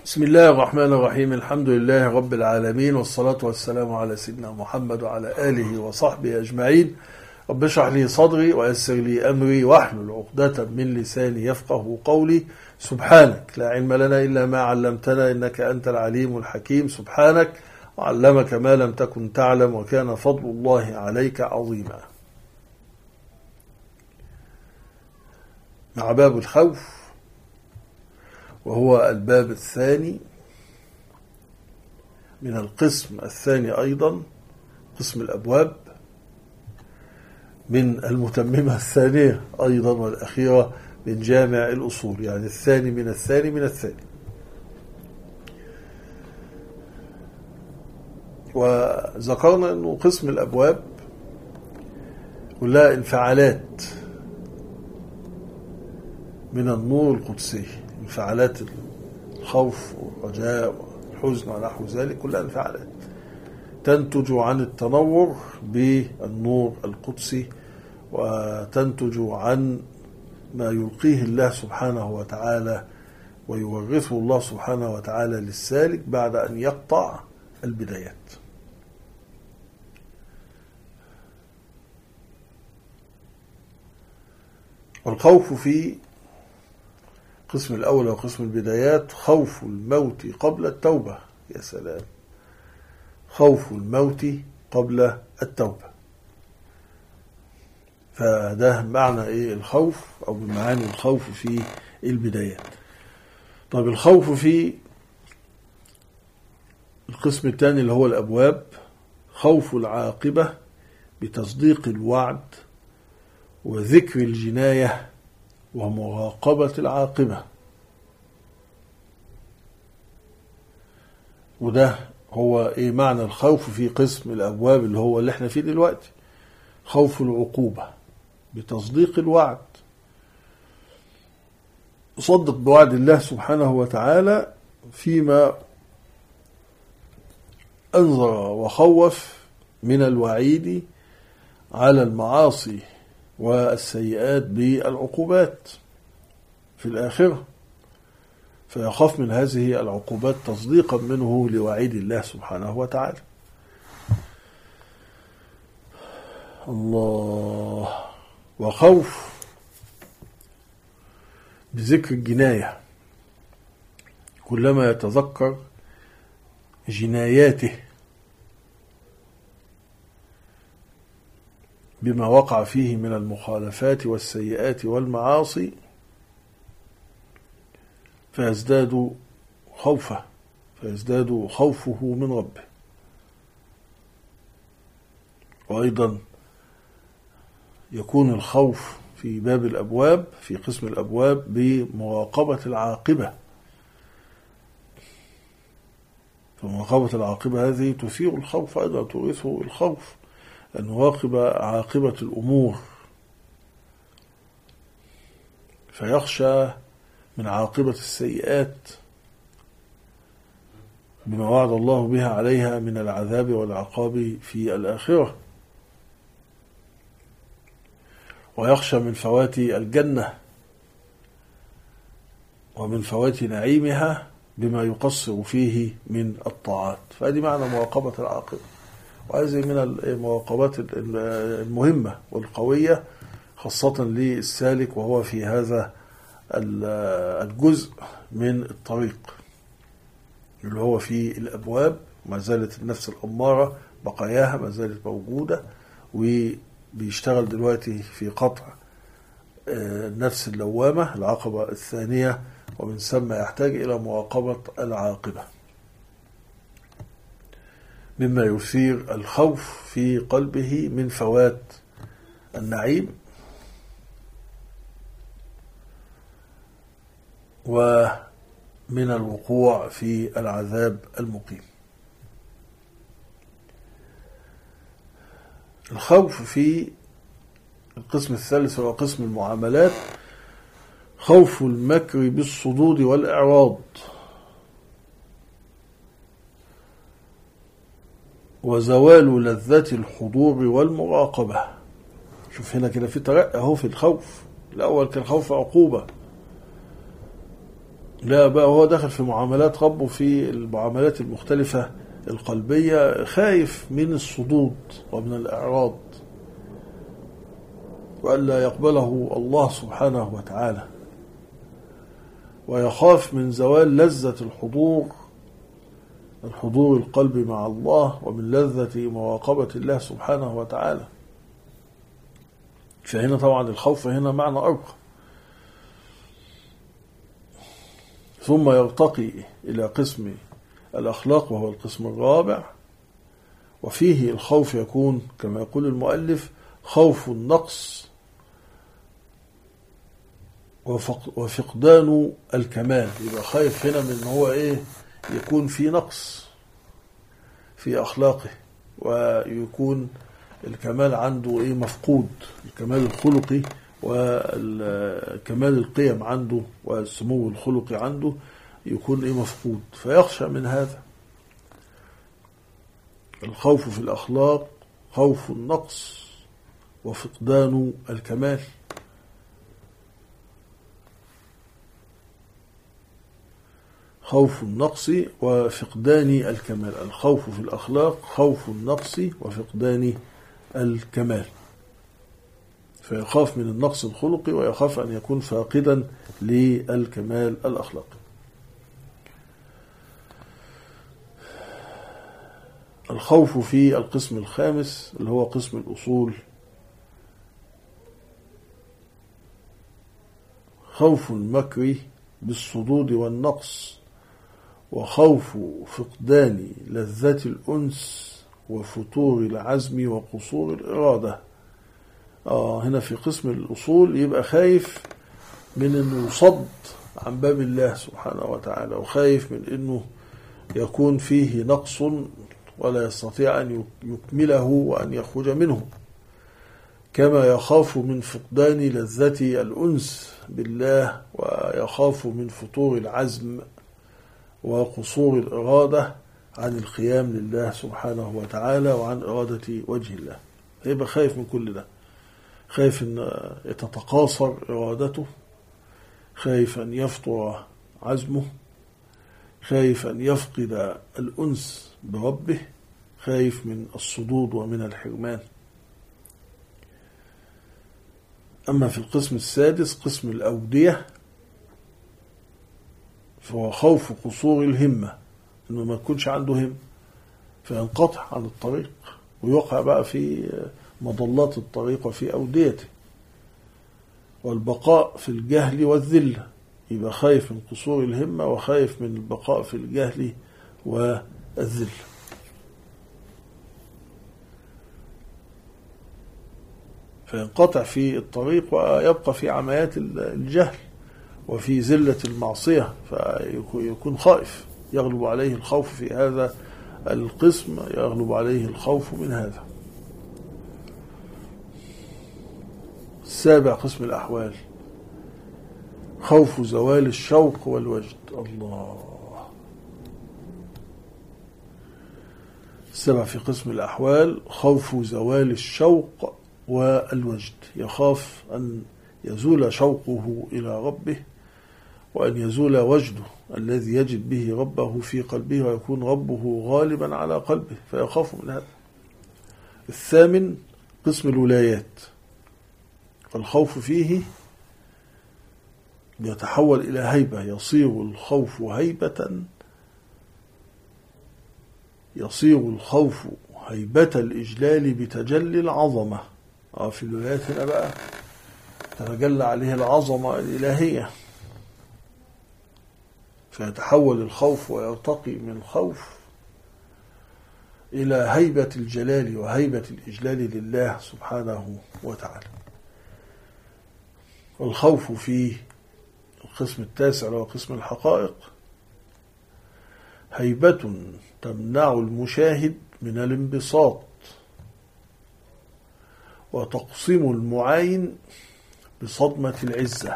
بسم الله الرحمن الرحيم. الحمد لله رب العالمين، والصلاة والسلام على سيدنا محمد وعلى آله وصحبه أجمعين. رب اشرح لي صدري ويسر لي أمري واحلل عقدة من لساني يفقه قولي. سبحانك لا علم لنا إلا ما علمتنا إنك أنت العليم الحكيم. سبحانك وعلمك ما لم تكن تعلم وكان فضل الله عليك عظيما. مع باب الخوف، وهو الباب الثاني من القسم الثاني أيضا، قسم الأبواب من المتممة الثانية أيضا والأخيرة من جامع الأصول، يعني الثاني من الثاني من الثاني. وذكرنا أنه قسم الأبواب كلها انفعالات من النور القدسي، انفعالات الخوف والرجاء والحزن ونحو ذلك، كلها انفعالات تنتج عن التنور بالنور القدسي، وتنتج عن ما يلقيه الله سبحانه وتعالى ويورثه الله سبحانه وتعالى للسالك بعد أن يقطع البدايات. والخوف في القسم الأول وقسم البدايات خوف الموت قبل التوبة. يا سلام، خوف الموت قبل التوبة. فده معنى إيه الخوف، أو بمعاني الخوف في البدايات. طيب، الخوف في القسم الثاني اللي هو الأبواب، خوف العاقبة بتصديق الوعد وذكر الجناية ومراقبة العاقبة. وده هو ايه معنى الخوف في قسم الأبواب اللي هو اللي احنا فيه دلوقتي، خوف العقوبة بتصديق الوعد، صدق بوعد الله سبحانه وتعالى فيما أنذر وخوف من الوعيد على المعاصي والسيئات بالعقوبات في الآخرة، فيخاف من هذه العقوبات تصديقا منه لوعيد الله سبحانه وتعالى. الله. وخوف بذكر الجناية، كلما يتذكر جناياته بما وقع فيه من المخالفات والسيئات والمعاصي فيزداد خوفه من ربه. وأيضا يكون الخوف في باب الأبواب في قسم الأبواب بمراقبة العاقبة. فمراقبة العاقبة هذه تثير الخوف أيضا، تورثه الخوف، أن نراقب عاقبة الأمور، فيخشى من عاقبة السيئات بما وعد الله بها عليها من العذاب والعقاب في الآخرة، ويخشى من فوات الجنة ومن فوات نعيمها بما يقصر فيه من الطاعات. فهذه معنى مراقبة العاقبة، وهذه من المراقبات المهمة والقوية خاصة للسالك وهو في هذا الجزء من الطريق اللي هو في الأبواب. ما زالت النفس الأمارة بقاياها ما زالت موجودة، وبيشتغل دلوقتي في قطع النفس اللوامة، العقبة الثانية، ومن ثم يحتاج إلى مراقبة العاقبة، مما يثير الخوف في قلبه من فوات النعيم ومن الوقوع في العذاب المقيم. الخوف في القسم الثالث هو قسم المعاملات، خوف المكر بالصدود والإعراض وزوال لذة الحضور والمراقبة. شوف هنا كده في ترقى اهو في الخوف. الأول كان خوف عقوبة، لا بقى هو داخل في معاملات ربه في المعاملات المختلفة القلبية، خايف من الصدود ومن الإعراض وألا يقبله الله سبحانه وتعالى، ويخاف من زوال لذة الحضور القلبي مع الله، ومن لذة مراقبة الله سبحانه وتعالى. فهنا طبعا الخوف هنا معنى أرقى. ثم يرتقي إلى قسم الأخلاق وهو القسم الرابع، وفيه الخوف يكون كما يقول المؤلف خوف النقص وفقدان الكمال. يبقى خايف هنا من هو يكون في نقص في أخلاقه، ويكون الكمال عنده مفقود، الكمال الخلقي والكمال القيم عنده والسمو الخلقي عنده يكون مفقود، فيخشى من هذا. الخوف في الأخلاق خوف النقص وفقدان الكمال. خوف النقص وفقدان الكمال. الخوف في الأخلاق خوف النقص وفقدان الكمال، فيخاف من النقص الخلقي ويخاف أن يكون فاقدا للكمال الأخلاقي. الخوف في القسم الخامس اللي هو قسم الأصول خوف المكر بالصدود والنقص، وخوف فقدان لذة الأنس وفتور العزم وقصور الإرادة. هنا في قسم الأصول يبقى خايف من أنه يصد عن باب الله سبحانه وتعالى، وخايف من أنه يكون فيه نقص ولا يستطيع أن يكمله وأن يخرج منه، كما يخاف من فقدان لذة الأنس بالله، ويخاف من فتور العزم وقصور الإرادة عن القيام لله سبحانه وتعالى وعن إرادة وجه الله. يبقى خايف من كل ده، خايف أن يتتقاصر إرادته، خايف أن يفطر عزمه، خايف أن يفقد الأنس بربه، خايف من الصدود ومن الحرمان. أما في القسم السادس قسم الأودية فهو خوف قصور الهمة، إنه ما يكونش عنده هم فينقطع عن الطريق ويقع بقى في مضلات الطريق وفي أوديته، والبقاء في الجهل والذلة. يبقى خايف من قصور الهمة وخايف من البقاء في الجهل والذلة. فينقطع في الطريق ويبقى في عميات الجهل وفي زلة المعصية، فيكون خائف، يغلب عليه الخوف في هذا القسم، يغلب عليه الخوف من هذا. السابع قسم الأحوال خوف زوال الشوق والوجد. الله. السابع في قسم الأحوال خوف زوال الشوق والوجد، يخاف أن يزول شوقه إلى ربه وأن يزول وجده الذي يجد به ربه في قلبه ويكون ربه غالبا على قلبه، فيخاف من هذا. الثامن قسم الولايات، فالخوف فيه يتحول إلى هيبة، يصير الخوف هيبة الإجلال بتجلي العظمة. في الولايات هنا بقى تتجلى عليه العظمة الإلهية، فيتحول الخوف ويرتقي من الخوف إلى هيبة الجلال وهيبة الإجلال لله سبحانه وتعالى. والخوف في القسم التاسع وهو قسم الحقائق هيبة تمنع المشاهد من الانبساط وتقسم المعاين بصدمة العزة.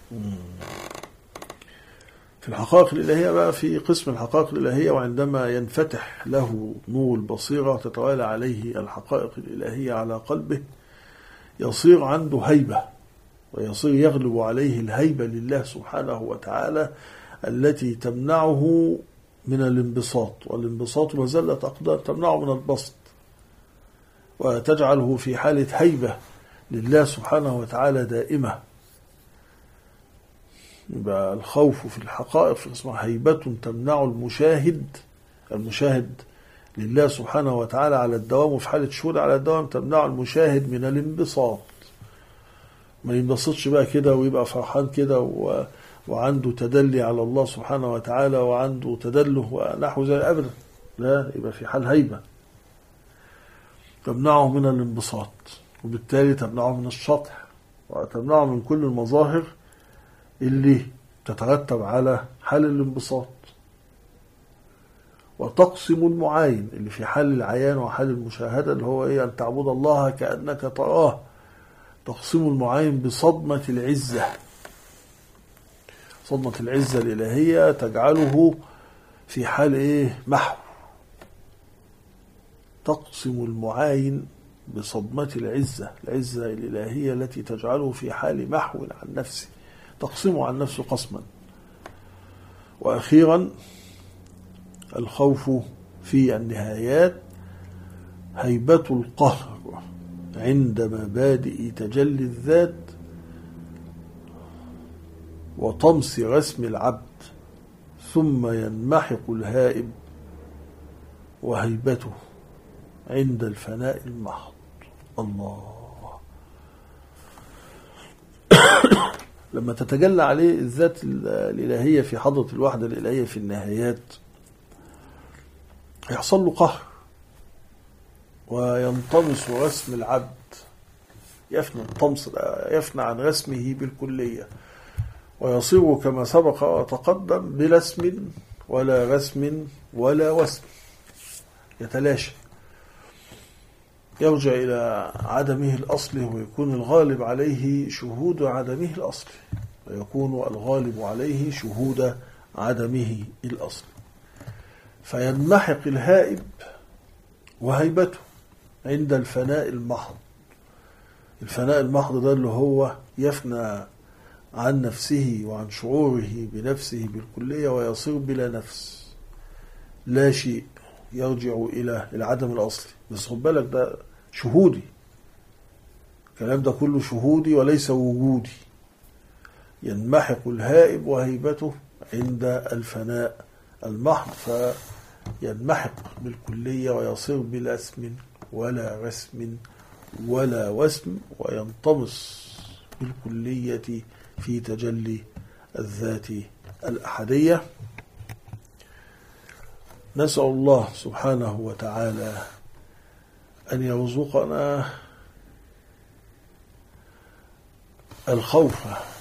في الحقائق الإلهية بقى في قسم الحقائق الإلهية، وعندما ينفتح له نور البصيرة تتوالى عليه الحقائق الإلهية على قلبه يصير عنده هيبة، ويصير يغلب عليه الهيبة لله سبحانه وتعالى التي تمنعه من الانبساط، والانبساط مزلة أقدار تمنعه من البسط، وتجعله في حالة هيبة لله سبحانه وتعالى دائمة. يبقى الخوف في الحقائق اسمها هيبة تمنع المشاهد لله سبحانه وتعالى على الدوام، وفي حالة شهود على الدوام تمنع المشاهد من الانبساط. ما ينبسطش بقى كده ويبقى فرحان كده وعنده تدلي على الله سبحانه وتعالى وعنده تدله ونحو زي أبدا، لا، يبقى في حال هيبة تمنعه من الانبساط، وبالتالي تمنعه من الشطح، وتمنعه من كل المظاهر اللي تترتب على حال الانبساط. وتقسم المعاين اللي في حال العيان وحال المشاهدة اللي هو أن تعبد الله كأنك تراه. تقسم المعاين بصدمة العزة، صدمة العزة الإلهية تجعله في حال محو. تقسم المعاين بصدمة العزة الإلهية التي تجعله في حال محو عن نفسه، تقسمه عن نفسه قسما. وأخيرا الخوف في النهايات هيبة القهر عند مبادئ تجلي الذات وطمس رسم العبد، ثم ينمحق الهائب وهيبته عند الفناء المحض. الله لما تتجلى عليه الذات الإلهية في حضرة الوحدة الإلهية في النهايات يحصل له قهر، وينطمس رسم العبد، يفنى عن رسمه بالكلية، ويصير كما سبق وتقدم بلا اسم ولا رسم ولا وسم، يتلاشى، يرجع إلى عدمه الأصلي، ويكون الغالب عليه شهود عدمه الأصلي، ويكون الغالب عليه شهود عدمه الأصلي. فينمحق الهائب وهيبته عند الفناء المحض. الفناء المحض ده اللي هو يفنى عن نفسه وعن شعوره بنفسه بالكلية، ويصير بلا نفس، لا شيء، يرجع إلى العدم الأصلي. بس خد بالك ده شهودي، الكلام ده كله شهودي وليس وجودي. ينمحق الهائب وهيبته عند الفناء المحض، فينمحق بالكلية ويصير بلا اسم ولا رسم ولا وسم، وينطمس بالكلية في تجلي الذات الأحدية. نسأل الله سبحانه وتعالى أن يرزقنا الخوف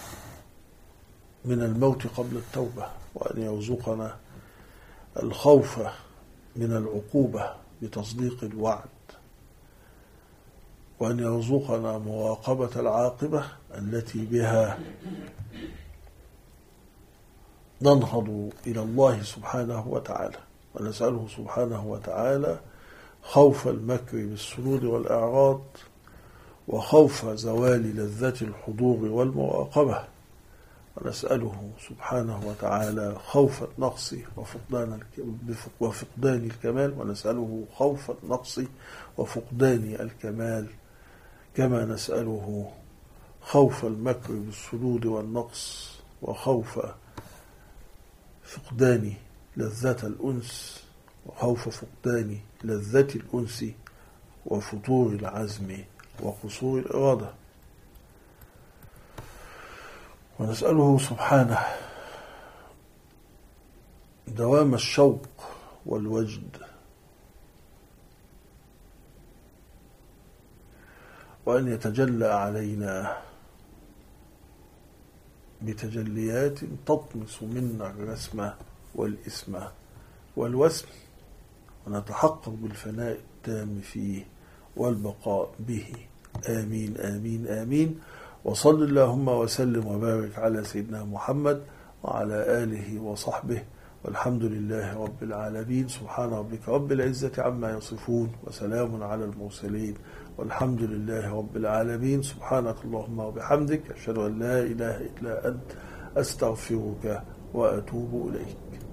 من الموت قبل التوبة، وأن يرزقنا الخوف من العقوبة بتصديق الوعد، وأن يرزقنا مراقبة العاقبة التي بها ننهض إلى الله سبحانه وتعالى. ونسأله سبحانه وتعالى خوف المكر بالسرور والإعراض، وخوف زوال لذة الحضور والمراقبة. ونسأله سبحانه وتعالى خوف النقص وفقدان الكمال، ونسأله خوف النقص وفقدان الكمال، كما نسأله خوف المكر بالسرور والنقص، وخوف فقدان لذة الأنس، وخوف فقدان لذة الأنس، وفتور العزم وقصور الإرادة. ونسأله سبحانه دوام الشوق والوجد، وأن يتجلى علينا بتجليات تطمس منا الرسم والإسم والوسم، ونتحقق بالفناء التام فيه والبقاء به. آمين آمين آمين. وصل اللهم وسلم وبارك على سيدنا محمد وعلى آله وصحبه، والحمد لله رب العالمين. سبحان ربك رب العزة عما يصفون، وسلام على المرسلين، والحمد لله رب العالمين. سبحانك اللهم وبحمدك، أشهد أن لا إله إلا أنت، أستغفرك وأتوب إليك.